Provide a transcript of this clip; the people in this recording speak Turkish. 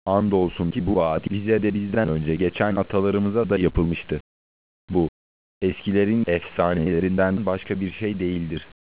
Andolsun ki bu vaat bize de bizden önce geçen atalarımıza da yapılmıştı. Bu, eskilerin efsanelerinden başka bir şey değildir.